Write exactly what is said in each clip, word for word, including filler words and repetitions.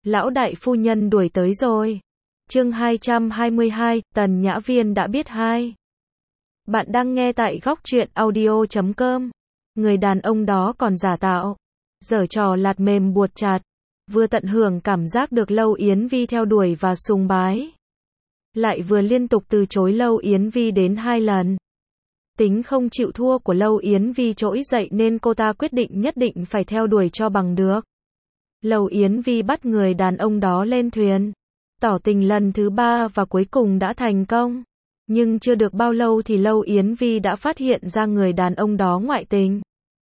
Lão đại phu nhân đuổi tới rồi. Chương hai trăm hai mươi hai, Tần Nhã Viên đã biết hai. Bạn đang nghe tại góc truyện audio chấm com. Người đàn ông đó còn giả tạo, giở trò lạt mềm buột chạt, vừa tận hưởng cảm giác được Lâu Yến Vi theo đuổi và sùng bái, lại vừa liên tục từ chối Lâu Yến Vi đến hai lần. Tính không chịu thua của Lâu Yến Vi trỗi dậy nên cô ta quyết định nhất định phải theo đuổi cho bằng được. Lâu Yến Vi bắt người đàn ông đó lên thuyền, tỏ tình lần thứ ba và cuối cùng đã thành công. Nhưng chưa được bao lâu thì Lâu Yến Vi đã phát hiện ra người đàn ông đó ngoại tình.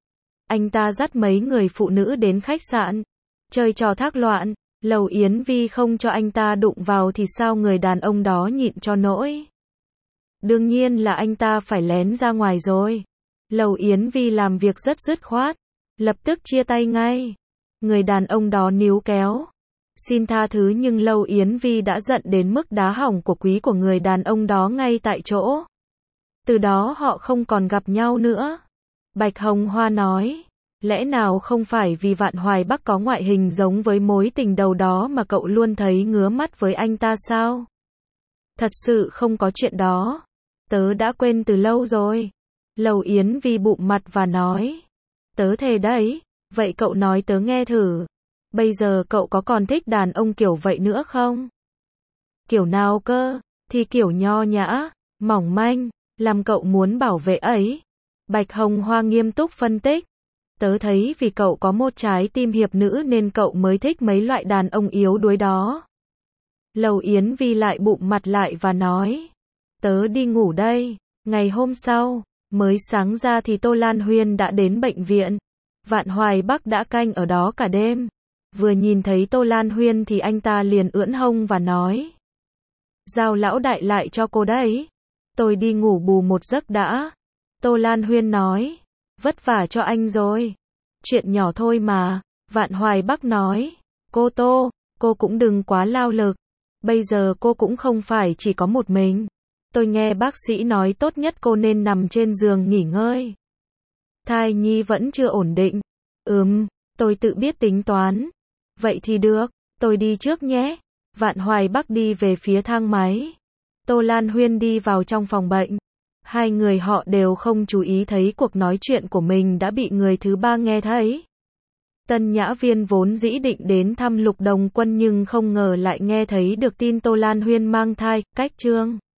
Anh ta dắt mấy người phụ nữ đến khách sạn, chơi trò thác loạn. Lâu Yến Vi không cho anh ta đụng vào thì sao người đàn ông đó nhịn cho nổi. Đương nhiên là anh ta phải lén ra ngoài rồi. Lâu Yến Vi làm việc rất dứt khoát, lập tức chia tay ngay. Người đàn ông đó níu kéo, xin tha thứ nhưng Lâu Yến Vi đã giận đến mức đá hỏng của quý của người đàn ông đó ngay tại chỗ. Từ đó họ không còn gặp nhau nữa. Bạch Hồng Hoa nói, lẽ nào không phải vì Vạn Hoài Bắc có ngoại hình giống với mối tình đầu đó mà cậu luôn thấy ngứa mắt với anh ta sao? Thật sự không có chuyện đó. Tớ đã quên từ lâu rồi. Lâu Yến Vi bụm mặt và nói, tớ thề đấy. Vậy cậu nói tớ nghe thử. Bây giờ cậu có còn thích đàn ông kiểu vậy nữa không? Kiểu nào cơ? Thì kiểu nho nhã, mỏng manh, làm cậu muốn bảo vệ ấy. Bạch Hồng Hoa nghiêm túc phân tích. Tớ thấy vì cậu có một trái tim hiệp nữ nên cậu mới thích mấy loại đàn ông yếu đuối đó. Lâu Yến Vi lại bụm mặt lại và nói, tớ đi ngủ đây. Ngày hôm sau, mới sáng ra thì Tô Lan Huyên đã đến bệnh viện. Vạn Hoài Bắc đã canh ở đó cả đêm. Vừa nhìn thấy Tô Lan Huyên thì anh ta liền ưỡn hông và nói, giao lão đại lại cho cô đấy. Tôi đi ngủ bù một giấc đã. Tô Lan Huyên nói, vất vả cho anh rồi. Chuyện nhỏ thôi mà. Vạn Hoài Bắc nói, cô Tô, cô cũng đừng quá lao lực. Bây giờ cô cũng không phải chỉ có một mình. Tôi nghe bác sĩ nói tốt nhất cô nên nằm trên giường nghỉ ngơi. Thai nhi vẫn chưa ổn định. Ừm, tôi tự biết tính toán. Vậy thì được, tôi đi trước nhé. Vạn Hoài Bắc đi về phía thang máy. Tô Lan Huyên đi vào trong phòng bệnh. Hai người họ đều không chú ý thấy cuộc nói chuyện của mình đã bị người thứ ba nghe thấy. Tần Nhã Viên vốn dĩ định đến thăm Lục Đồng Quân nhưng không ngờ lại nghe thấy được tin Tô Lan Huyên mang thai, cách chương.